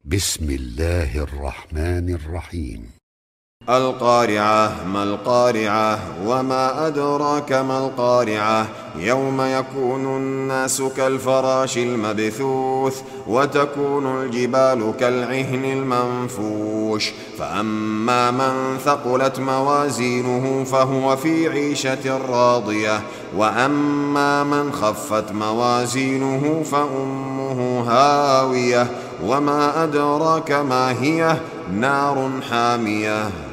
بسم الله الرحمن الرحيم. القارعة. ما القارعة؟ وما أدراك ما القارعة؟ يوم يكون الناس كالفراش المبثوث وتكون الجبال كالعهن المنفوش. فأما من ثقلت موازينه فهو في عيشة راضية، وأما من خفت موازينه فأمه هاوية. وما أدراك ما هي؟ نار حامية.